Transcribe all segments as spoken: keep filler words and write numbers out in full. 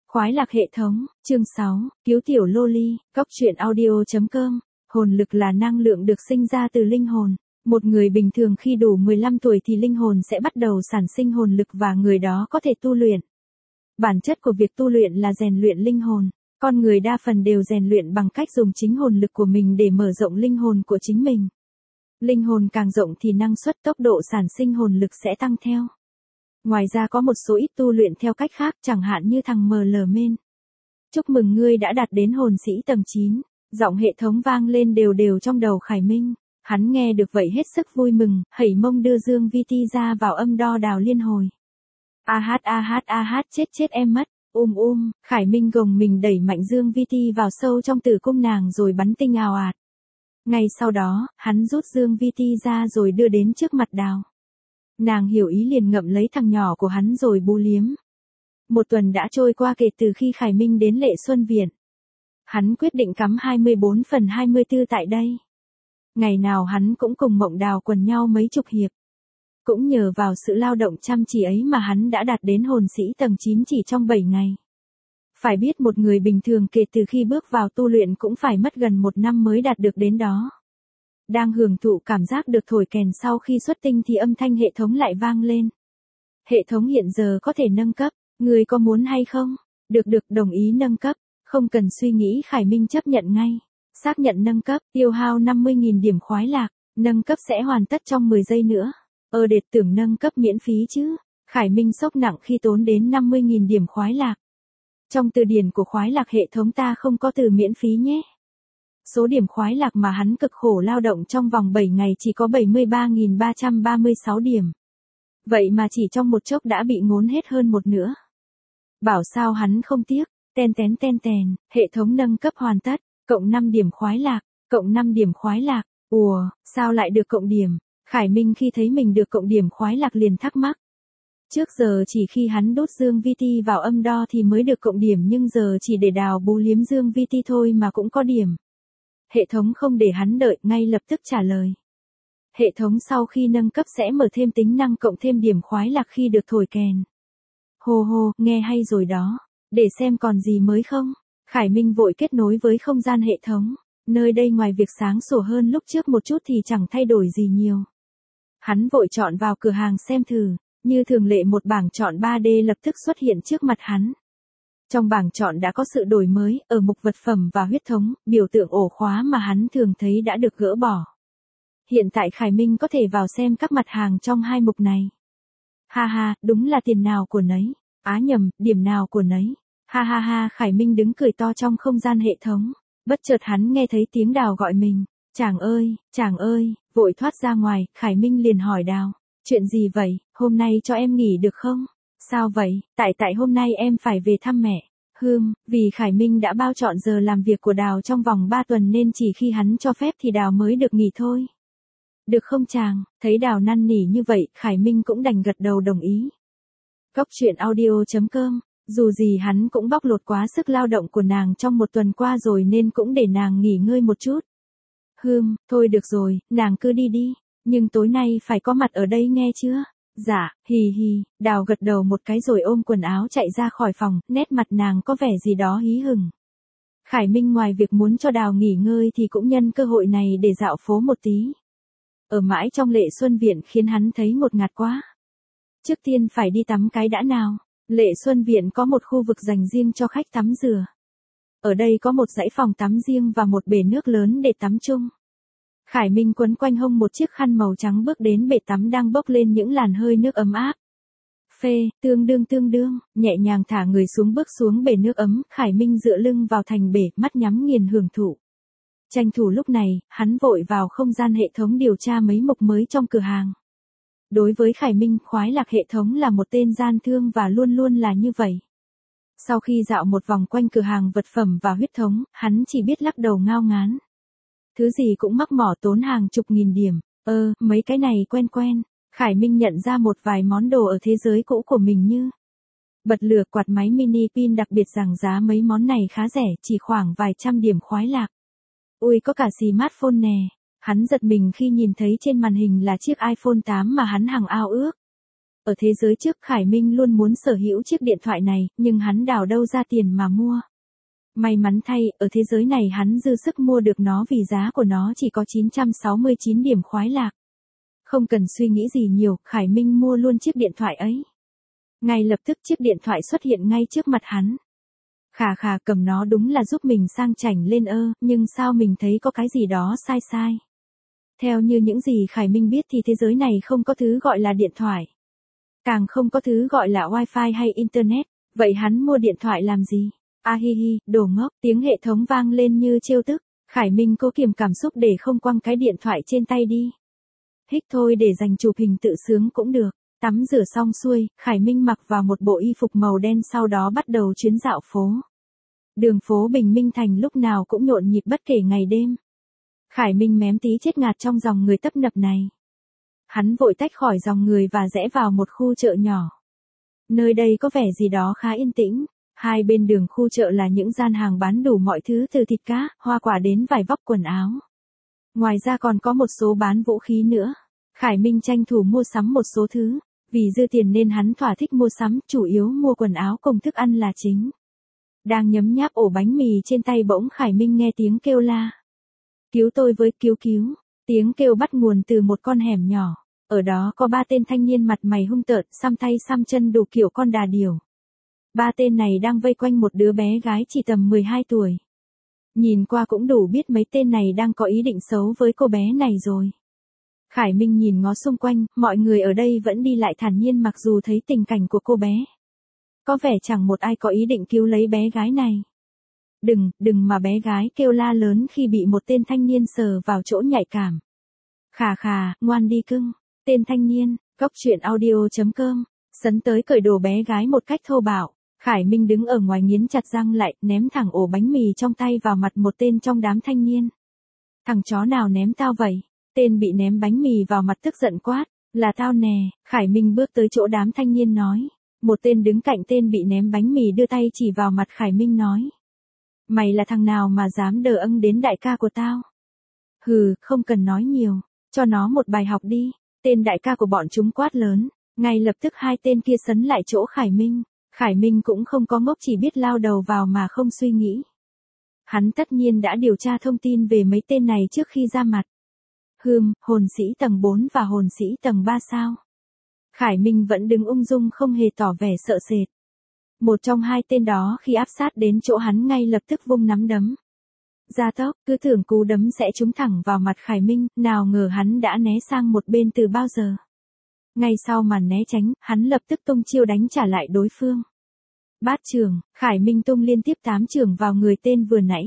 Khoái lạc hệ thống, chương sáu, cứu tiểu loli, cóc truyện audio.com. Hồn lực là năng lượng được sinh ra từ linh hồn. Một người bình thường khi đủ mười lăm tuổi thì linh hồn sẽ bắt đầu sản sinh hồn lực và người đó có thể tu luyện. Bản chất của việc tu luyện là rèn luyện linh hồn. Con người đa phần đều rèn luyện bằng cách dùng chính hồn lực của mình để mở rộng linh hồn của chính mình. Linh hồn càng rộng thì năng suất tốc độ sản sinh hồn lực sẽ tăng theo. Ngoài ra có một số ít tu luyện theo cách khác, chẳng hạn như thằng em lờ Men. Chúc mừng ngươi đã đạt đến hồn sĩ tầng chín. Giọng hệ thống vang lên đều đều trong đầu Khải Minh. Hắn nghe được vậy hết sức vui mừng, hẩy mông đưa Dương Vi Ti ra vào âm đo đào liên hồi. A hát a hát a hát chết chết em mất. Um um, Khải Minh gồng mình đẩy mạnh Dương Vi Ti vào sâu trong tử cung nàng rồi bắn tinh ào ạt. Ngay sau đó, hắn rút Dương Vi Ti ra rồi đưa đến trước mặt đào. Nàng hiểu ý liền ngậm lấy thằng nhỏ của hắn rồi bu liếm. Một tuần đã trôi qua kể từ khi Khải Minh đến Lệ Xuân Viện. Hắn quyết định cắm hai mươi bốn phần hai mươi tư tại đây. Ngày nào hắn cũng cùng Mộng Đào quần nhau mấy chục hiệp. Cũng nhờ vào sự lao động chăm chỉ ấy mà hắn đã đạt đến hồn sĩ tầng chín chỉ trong bảy ngày. Phải biết một người bình thường kể từ khi bước vào tu luyện cũng phải mất gần một năm mới đạt được đến đó. Đang hưởng thụ cảm giác được thổi kèn sau khi xuất tinh thì âm thanh hệ thống lại vang lên. Hệ thống hiện giờ có thể nâng cấp, người có muốn hay không? Được được, đồng ý nâng cấp, không cần suy nghĩ Khải Minh chấp nhận ngay. Xác nhận nâng cấp, tiêu hao năm mươi nghìn điểm khoái lạc, nâng cấp sẽ hoàn tất trong mười giây nữa. Ơ đệt tưởng nâng cấp miễn phí chứ. Khải Minh sốc nặng khi tốn đến năm mươi nghìn điểm khoái lạc. Trong từ điển của khoái lạc hệ thống ta không có từ miễn phí nhé. Số điểm khoái lạc mà hắn cực khổ lao động trong vòng bảy ngày chỉ có bảy mươi ba nghìn ba trăm ba mươi sáu điểm. Vậy mà chỉ trong một chốc đã bị ngốn hết hơn một nửa. Bảo sao hắn không tiếc, ten tén ten tèn, hệ thống nâng cấp hoàn tất, cộng năm điểm khoái lạc, cộng năm điểm khoái lạc, ùa, sao lại được cộng điểm? Khải Minh khi thấy mình được cộng điểm khoái lạc liền thắc mắc. Trước giờ chỉ khi hắn đốt Dương Vi Ti vào âm đo thì mới được cộng điểm nhưng giờ chỉ để đào bú liếm Dương Vi Ti thôi mà cũng có điểm. Hệ thống không để hắn đợi, ngay lập tức trả lời. Hệ thống sau khi nâng cấp sẽ mở thêm tính năng cộng thêm điểm khoái lạc khi được thổi kèn. Hô hô, nghe hay rồi đó. Để xem còn gì mới không? Khải Minh vội kết nối với không gian hệ thống. Nơi đây ngoài việc sáng sủa hơn lúc trước một chút thì chẳng thay đổi gì nhiều. Hắn vội chọn vào cửa hàng xem thử. Như thường lệ một bảng chọn ba D lập tức xuất hiện trước mặt hắn. Trong bảng chọn đã có sự đổi mới, ở mục vật phẩm và huyết thống, biểu tượng ổ khóa mà hắn thường thấy đã được gỡ bỏ. Hiện tại Khải Minh có thể vào xem các mặt hàng trong hai mục này. Ha ha, đúng là tiền nào của nấy. Á nhầm, điểm nào của nấy. Ha ha ha, Khải Minh đứng cười to trong không gian hệ thống. Bất chợt hắn nghe thấy tiếng Đào gọi mình. Chàng ơi, chàng ơi, vội thoát ra ngoài, Khải Minh liền hỏi Đào. Chuyện gì vậy, hôm nay cho em nghỉ được không? Sao vậy, tại tại hôm nay em phải về thăm mẹ. Hừm, vì Khải Minh đã bao trọn giờ làm việc của Đào trong vòng ba tuần nên chỉ khi hắn cho phép thì Đào mới được nghỉ thôi. Được không chàng, thấy Đào năn nỉ như vậy, Khải Minh cũng đành gật đầu đồng ý. Cóc truyện audio.com, dù gì hắn cũng bóc lột quá sức lao động của nàng trong một tuần qua rồi nên cũng để nàng nghỉ ngơi một chút. Hừm, thôi được rồi, nàng cứ đi đi, nhưng tối nay phải có mặt ở đây nghe chưa? Dạ, hì hì, Đào gật đầu một cái rồi ôm quần áo chạy ra khỏi phòng, nét mặt nàng có vẻ gì đó hí hửng. Khải Minh ngoài việc muốn cho Đào nghỉ ngơi thì cũng nhân cơ hội này để dạo phố một tí. Ở mãi trong Lệ Xuân Viện khiến hắn thấy ngột ngạt quá. Trước tiên phải đi tắm cái đã nào. Lệ Xuân Viện có một khu vực dành riêng cho khách tắm rửa. Ở đây có một dãy phòng tắm riêng và một bể nước lớn để tắm chung. Khải Minh quấn quanh hông một chiếc khăn màu trắng bước đến bể tắm đang bốc lên những làn hơi nước ấm áp. Phê, tương đương tương đương, nhẹ nhàng thả người xuống bước xuống bể nước ấm, Khải Minh dựa lưng vào thành bể, mắt nhắm nghiền hưởng thụ. Tranh thủ lúc này, hắn vội vào không gian hệ thống điều tra mấy mục mới trong cửa hàng. Đối với Khải Minh, khoái lạc hệ thống là một tên gian thương và luôn luôn là như vậy. Sau khi dạo một vòng quanh cửa hàng vật phẩm và huyết thống, hắn chỉ biết lắc đầu ngao ngán. Thứ gì cũng mắc mỏ tốn hàng chục nghìn điểm. Ơ, mấy cái này quen quen. Khải Minh nhận ra một vài món đồ ở thế giới cũ của mình như bật lửa, quạt máy mini pin, đặc biệt rằng giá mấy món này khá rẻ, chỉ khoảng vài trăm điểm khoái lạc. Ui, có cả smartphone nè. Hắn giật mình khi nhìn thấy trên màn hình là chiếc iPhone tám mà hắn hằng ao ước. Ở thế giới trước Khải Minh luôn muốn sở hữu chiếc điện thoại này, nhưng hắn đào đâu ra tiền mà mua. May mắn thay, ở thế giới này hắn dư sức mua được nó vì giá của nó chỉ có chín trăm sáu mươi chín điểm khoái lạc. Không cần suy nghĩ gì nhiều, Khải Minh mua luôn chiếc điện thoại ấy. Ngay lập tức chiếc điện thoại xuất hiện ngay trước mặt hắn. Khà khà, cầm nó đúng là giúp mình sang chảnh lên ơ, nhưng sao mình thấy có cái gì đó sai sai. Theo như những gì Khải Minh biết thì thế giới này không có thứ gọi là điện thoại. Càng không có thứ gọi là wifi hay internet, vậy hắn mua điện thoại làm gì? A hi hi, đồ ngốc, tiếng hệ thống vang lên như trêu tức. Khải Minh cố kiềm cảm xúc để không quăng cái điện thoại trên tay đi. Hích thôi, để dành chụp hình tự sướng cũng được. Tắm rửa xong xuôi, Khải Minh mặc vào một bộ y phục màu đen, sau đó bắt đầu chuyến dạo phố. Đường phố Bình Minh Thành lúc nào cũng nhộn nhịp bất kể ngày đêm. Khải Minh mém tí chết ngạt trong dòng người tấp nập này. Hắn vội tách khỏi dòng người và rẽ vào một khu chợ nhỏ. Nơi đây có vẻ gì đó khá yên tĩnh. Hai bên đường khu chợ là những gian hàng bán đủ mọi thứ từ thịt cá, hoa quả đến vải vóc quần áo. Ngoài ra còn có một số bán vũ khí nữa. Khải Minh tranh thủ mua sắm một số thứ. Vì dư tiền nên hắn thỏa thích mua sắm, chủ yếu mua quần áo cùng thức ăn là chính. Đang nhấm nháp ổ bánh mì trên tay bỗng Khải Minh nghe tiếng kêu la. Cứu tôi với, cứu cứu. Tiếng kêu bắt nguồn từ một con hẻm nhỏ. Ở đó có ba tên thanh niên mặt mày hung tợn, xăm tay xăm chân đủ kiểu con đà điểu. Ba tên này đang vây quanh một đứa bé gái chỉ tầm mười hai tuổi. Nhìn qua cũng đủ biết mấy tên này đang có ý định xấu với cô bé này rồi. Khải Minh nhìn ngó xung quanh, mọi người ở đây vẫn đi lại thản nhiên mặc dù thấy tình cảnh của cô bé. Có vẻ chẳng một ai có ý định cứu lấy bé gái này. Đừng, đừng mà bé gái kêu la lớn khi bị một tên thanh niên sờ vào chỗ nhạy cảm. Khà khà, ngoan đi cưng. Tên thanh niên, góc truyện audio chấm com, sấn tới cởi đồ bé gái một cách thô bạo. Khải Minh đứng ở ngoài nghiến chặt răng lại, ném thẳng ổ bánh mì trong tay vào mặt một tên trong đám thanh niên. Thằng chó nào ném tao vậy? Tên bị ném bánh mì vào mặt tức giận quát, là tao nè. Khải Minh bước tới chỗ đám thanh niên nói. Một tên đứng cạnh tên bị ném bánh mì đưa tay chỉ vào mặt Khải Minh nói. Mày là thằng nào mà dám đờ âng đến đại ca của tao? Hừ, không cần nói nhiều, cho nó một bài học đi. Tên đại ca của bọn chúng quát lớn. Ngay lập tức hai tên kia sấn lại chỗ Khải Minh. Khải Minh cũng không có ngốc, chỉ biết lao đầu vào mà không suy nghĩ. Hắn tất nhiên đã điều tra thông tin về mấy tên này trước khi ra mặt. Hừm, hồn sĩ tầng bốn và hồn sĩ tầng ba sao? Khải Minh vẫn đứng ung dung không hề tỏ vẻ sợ sệt. Một trong hai tên đó khi áp sát đến chỗ hắn ngay lập tức vung nắm đấm. Gia tốc, cứ tưởng cú đấm sẽ trúng thẳng vào mặt Khải Minh, nào ngờ hắn đã né sang một bên từ bao giờ. Ngay sau màn né tránh, hắn lập tức tung chiêu đánh trả lại đối phương. Bát trường, Khải Minh tung liên tiếp tám trường vào người tên vừa nãy.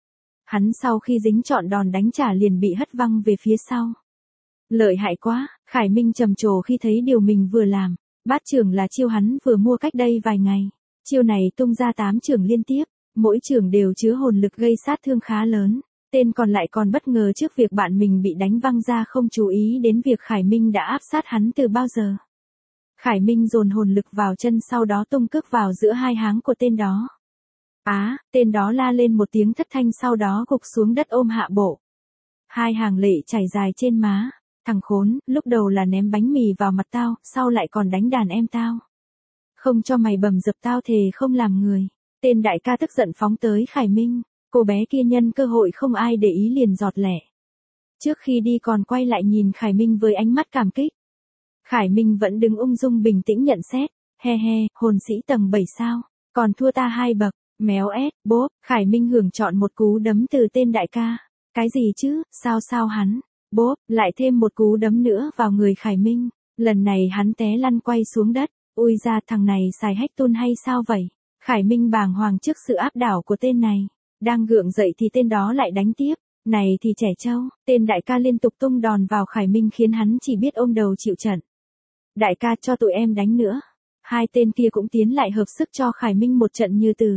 Hắn sau khi dính trọn đòn đánh trả liền bị hất văng về phía sau. Lợi hại quá, Khải Minh trầm trồ khi thấy điều mình vừa làm. Bát trường là chiêu hắn vừa mua cách đây vài ngày. Chiêu này tung ra tám trường liên tiếp, mỗi trường đều chứa hồn lực gây sát thương khá lớn. Tên còn lại còn bất ngờ trước việc bạn mình bị đánh văng ra, không chú ý đến việc Khải Minh đã áp sát hắn từ bao giờ. Khải Minh dồn hồn lực vào chân, sau đó tung cước vào giữa hai háng của tên đó. Á, à, tên đó la lên một tiếng thất thanh, sau đó gục xuống đất ôm hạ bộ. Hai hàng lệ chảy dài trên má. Thằng khốn, lúc đầu là ném bánh mì vào mặt tao, sau lại còn đánh đàn em tao. Không cho mày bầm dập tao thề không làm người. Tên đại ca tức giận phóng tới Khải Minh. Cô bé kia nhân cơ hội không ai để ý liền giọt lẻ. Trước khi đi còn quay lại nhìn Khải Minh với ánh mắt cảm kích. Khải Minh vẫn đứng ung dung bình tĩnh nhận xét. He he, hồn sĩ tầng bảy sao, còn thua ta hai bậc. Méo ét, bốp, Khải Minh hưởng chọn một cú đấm từ tên đại ca. Cái gì chứ, sao sao hắn? Bốp, lại thêm một cú đấm nữa vào người Khải Minh. Lần này hắn té lăn quay xuống đất. Ui ra, thằng này xài hách tun hay sao vậy? Khải Minh bàng hoàng trước sự áp đảo của tên này. Đang gượng dậy thì tên đó lại đánh tiếp. Này thì trẻ trâu, tên đại ca liên tục tung đòn vào Khải Minh khiến hắn chỉ biết ôm đầu chịu trận. Đại ca cho tụi em đánh nữa. Hai tên kia cũng tiến lại hợp sức cho Khải Minh một trận như từ.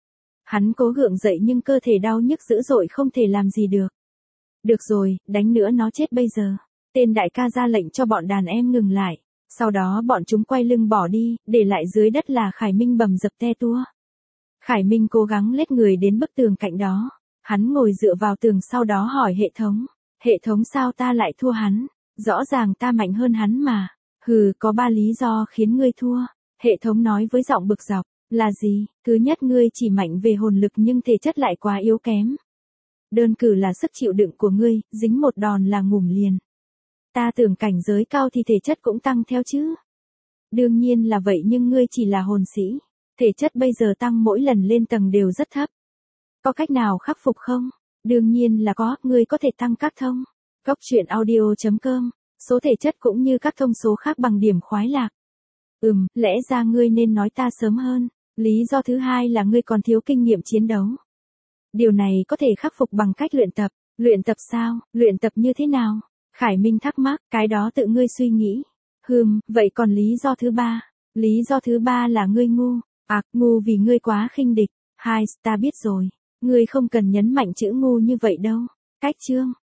Hắn cố gượng dậy nhưng cơ thể đau nhức dữ dội, không thể làm gì được. Được rồi, đánh nữa nó chết bây giờ. Tên đại ca ra lệnh cho bọn đàn em ngừng lại. Sau đó bọn chúng quay lưng bỏ đi, để lại dưới đất là Khải Minh bầm dập te tua. Khải Minh cố gắng lết người đến bức tường cạnh đó. Hắn ngồi dựa vào tường, sau đó hỏi hệ thống. Hệ thống, sao ta lại thua hắn? Rõ ràng ta mạnh hơn hắn mà. Hừ, có ba lý do khiến ngươi thua. Hệ thống nói với giọng bực dọc. Là gì? Thứ nhất, ngươi chỉ mạnh về hồn lực nhưng thể chất lại quá yếu kém. Đơn cử là sức chịu đựng của ngươi, dính một đòn là ngủm liền. Ta tưởng cảnh giới cao thì thể chất cũng tăng theo chứ. Đương nhiên là vậy nhưng ngươi chỉ là hồn sĩ. Thể chất bây giờ tăng mỗi lần lên tầng đều rất thấp. Có cách nào khắc phục không? Đương nhiên là có, ngươi có thể tăng các thông. Góc truyện audio chấm com. Số thể chất cũng như các thông số khác bằng điểm khoái lạc. Ừm, lẽ ra ngươi nên nói ta sớm hơn. Lý do thứ hai là ngươi còn thiếu kinh nghiệm chiến đấu. Điều này có thể khắc phục bằng cách luyện tập. Luyện tập sao? Luyện tập như thế nào? Khải Minh thắc mắc, cái đó tự ngươi suy nghĩ. Hừm, vậy còn lý do thứ ba? Lý do thứ ba là ngươi ngu. À, ngu vì ngươi quá khinh địch. Hai, ta biết rồi. Ngươi không cần nhấn mạnh chữ ngu như vậy đâu. Cách chương.